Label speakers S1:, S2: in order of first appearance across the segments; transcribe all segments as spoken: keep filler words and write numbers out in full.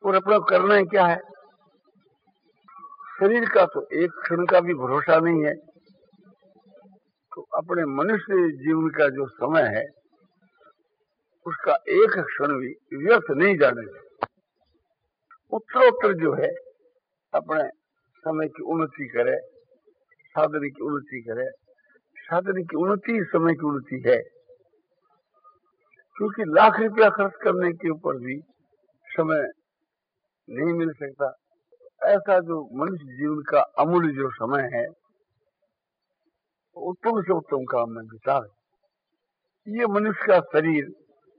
S1: और अपना करना है क्या है। शरीर का तो एक क्षण का भी भरोसा नहीं है, तो अपने मनुष्य जीवन का जो समय है उसका एक क्षण भी व्यर्थ नहीं जाने चाहिए। उत्तरोत्तर जो है अपने समय की उन्नति करे, साधन की उन्नति करे। साधन की उन्नति समय की उन्नति है, क्योंकि लाख रुपया खर्च करने के ऊपर भी समय नहीं मिल सकता। ऐसा जो मनुष्य जीवन का अमूल्य जो समय है उत्तम से उत्तम काम में बितावे। ये मनुष्य का शरीर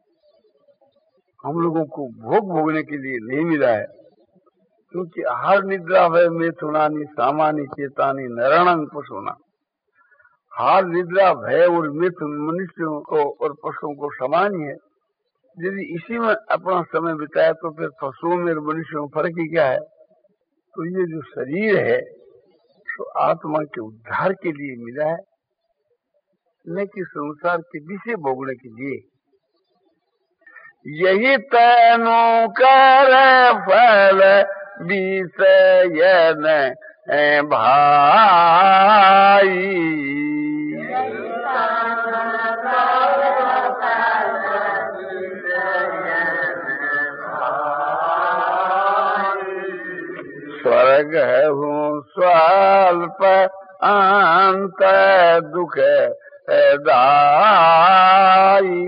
S1: हम लोगों को भोग भोगने के लिए नहीं मिला है, क्योंकि आहार निद्रा भय मिथुनानि सामान्य चेतानी नराणांग पशुना। हार निद्रा भय और मिथुन मनुष्यों को और पशुओं को समान ही है। यदि इसी में अपना समय बिताया तो फिर पशुओं में और मनुष्यों में फर्क ही क्या है। तो ये जो शरीर है तो आत्मा के उद्धार के लिए मिला है, न कि संसार के विषय भोगने के लिए। यही तनु कर फल विषय न भाई। स्वर्ग हूँ स्वल्प अंत दुख दाई।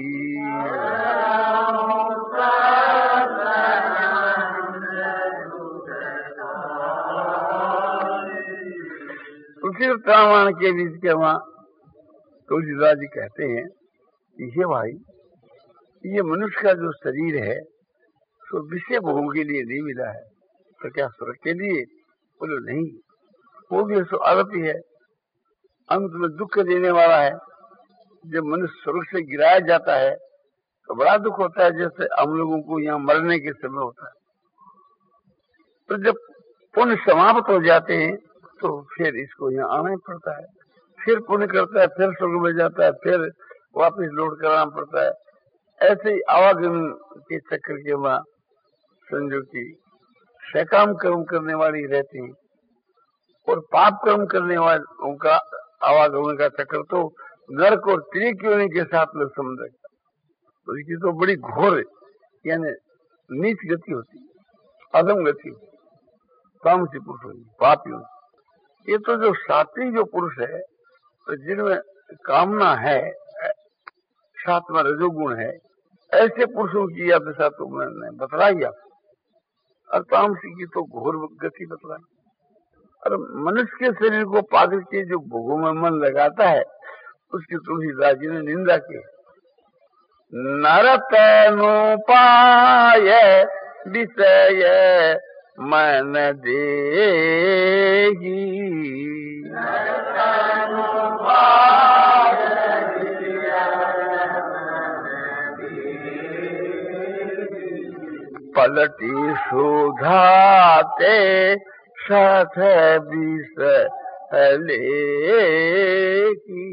S1: उसी रामायण के बीच के वहाँ तुलसीदास जी कहते हैं कि हे भाई, ये मनुष्य का जो शरीर है तो विषय भोगों के लिए नहीं मिला है, तो क्या स्वर्ग के लिए? बोलो नहीं, वो भी सो आरोपी है, अंत में दुख देने वाला है। जब मनुष्य स्वर्ग से गिराया जाता है तो बड़ा दुख होता है, जैसे हम लोगों को यहाँ मरने के समय होता है। तो जब पुण्य समाप्त हो जाते हैं तो फिर इसको यहाँ आना ही पड़ता है, फिर पुण्य करता है, फिर स्वर्ग में जाता है, फिर वापस लौट कर आना पड़ता है। ऐसे ही आवागमन के चक्कर के वहाँ समझो की सकाम कर्म करने वाली रहती हैं, और पाप कर्म करने वाले उनका आवागमन का चक्कर तो नरक और त्रिकोणी के साथ में संबंध रखता है। तो इसकी तो बड़ी घोर यानी नीच गति होती है, अधम गति होती है, तामसी पुरुष होती, पापी होती। ये तो जो सात्विक जो पुरुष है, तो जिनमें कामना है, साथ में रजोगुण है, ऐसे पुरुषों की या दशा तो मैंने बतलाई आप। और तामसी की तो घोर गति बतलाई। और मनुष्य के शरीर को पाकर के जो भोगों में मन लगाता है उसकी तुलसीदास जी ने निंदा की। नर तनु पाय विषय मन देही। पलटी सुधाते साथ विष लेकी।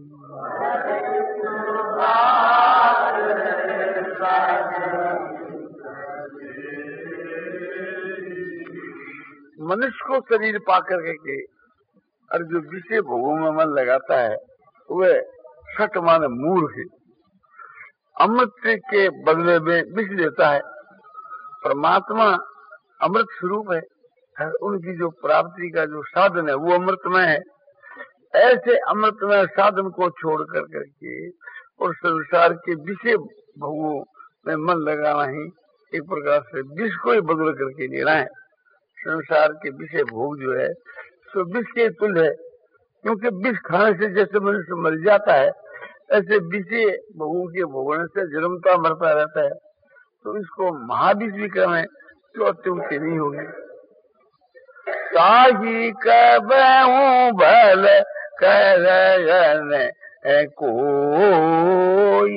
S1: मनुष्य को शरीर पाकर के और जो विषय भोगों में मन लगाता है वह सठ माने मूर्ख है। अमृत के बदले में विष देता है। परमात्मा अमृत स्वरूप है, उनकी जो प्राप्ति का जो साधन है वो अमृतमय है। ऐसे अमृतमय साधन को छोड़ कर करके और संसार के विषय भोगों में मन लगाना ही एक प्रकार से विष को ही बदल करके लेना है। संसार के विषय भोग जो है सो विष के तुल्य है, क्योंकि विष खाने से जैसे मनुष्य मर जाता है ऐसे विषय भोगों के भोगने से जन्मता मरता रहता है। तो इसको महाविष भी कहें तो अत्युक्ति नहीं होगी। ताही कबहूं भल करन कोई।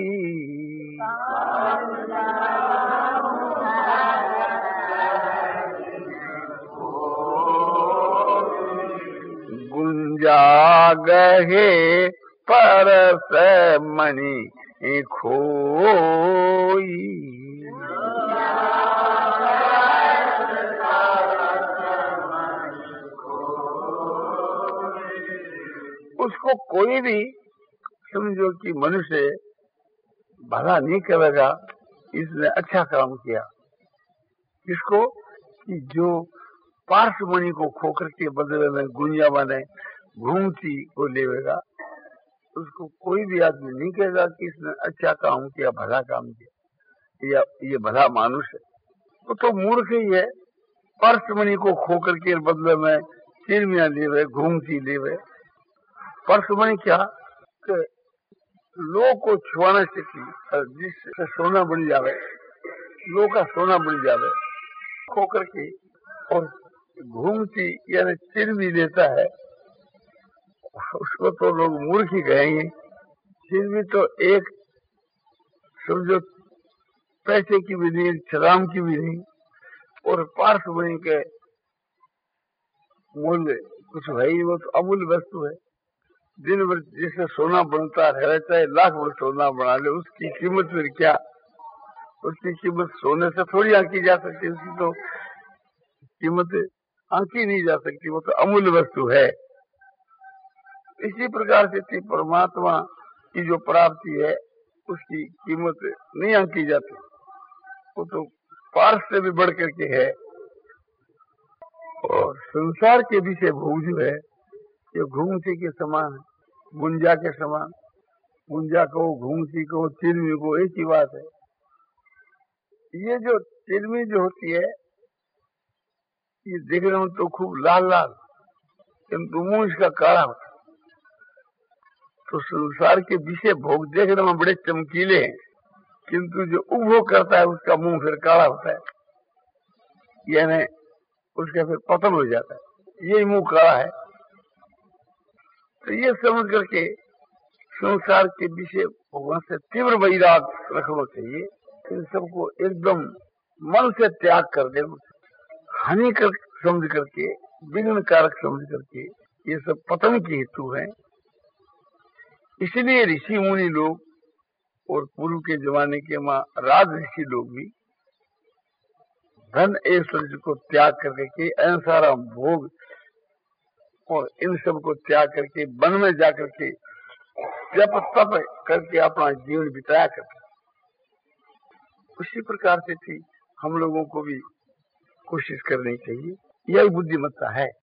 S1: गुंजा गहे परस मणि खोई। इसको कोई भी समझो कि मनुष्य भला नहीं करेगा, इसने अच्छा काम किया। इसको कि जो पार्श्वमणि को खोकर के बदले में गुंजा बने घूमती को लेवेगा, उसको कोई भी आदमी नहीं कहेगा कि इसने अच्छा काम किया, भला काम किया, या ये भला मानुष है। तो, तो मूर्ख ही है। पार्श्वमणि को खोकर के बदले में चिरमिया लेवे, घूमती लेवे। पार्श्वमणि क्या कि लोग को छुआने से जिससे सोना बन जावे, लोग का सोना बन जावे, खोकर के और घूमती यानी चिरमी लेता है, उसको तो लोग मूर्ख ही कहेंगे। चिरमी तो एक समझो पैसे की भी नहीं, छलाम की भी नहीं, और पार्श्वमणि के मूल्य कुछ है ही, वो तो अमूल्य वस्तु है। दिन भर जिससे सोना बनता रहे, चाहे लाख भर सोना बना ले, उसकी कीमत फिर क्या? उसकी कीमत सोने से थोड़ी आंकी जा सकती, उसकी तो कीमत आंकी नहीं जा सकती, वो तो अमूल्य वस्तु है। इसी प्रकार से परमात्मा की जो प्राप्ति है उसकी कीमत नहीं आंकी जाती, वो तो पार से भी बढ़ करके है। और संसार के विषय भोग जो है ये घूमती के समान है, गुंजा के समान। गुंजा को, घूमती को, चिरमी को, एक ही बात है। ये जो चिरमी जो होती है ये देखने में तो खूब लाल लाल, किंतु मुंह इसका काला होता है। तो संसार के विषय भोग देखने में बड़े चमकीले हैं, किंतु जो उपभोग करता है उसका मुंह फिर काला होता है, यानी उसका फिर पतन हो जाता है। यही मुंह काला है। तो ये समझ करके संसार के विषय भोगों से तीव्र वैराग रखना चाहिए। इन सबको एकदम मन से त्याग कर देना, हानिकारक समझ करके, विघ्न कारक समझ करके, ये सब पतन के हेतु है। इसलिए ऋषि मुनि लोग और पूर्व के जमाने के माँ राज ऋषि लोग भी धन ऐश्वर्य को त्याग करके के अहिंसा भोग और इन सब को त्याग करके वन में जाकर के जप तप करके अपना जीवन बिताया करते। उसी प्रकार से थी हम लोगों को भी कोशिश करनी चाहिए। यही बुद्धिमत्ता है।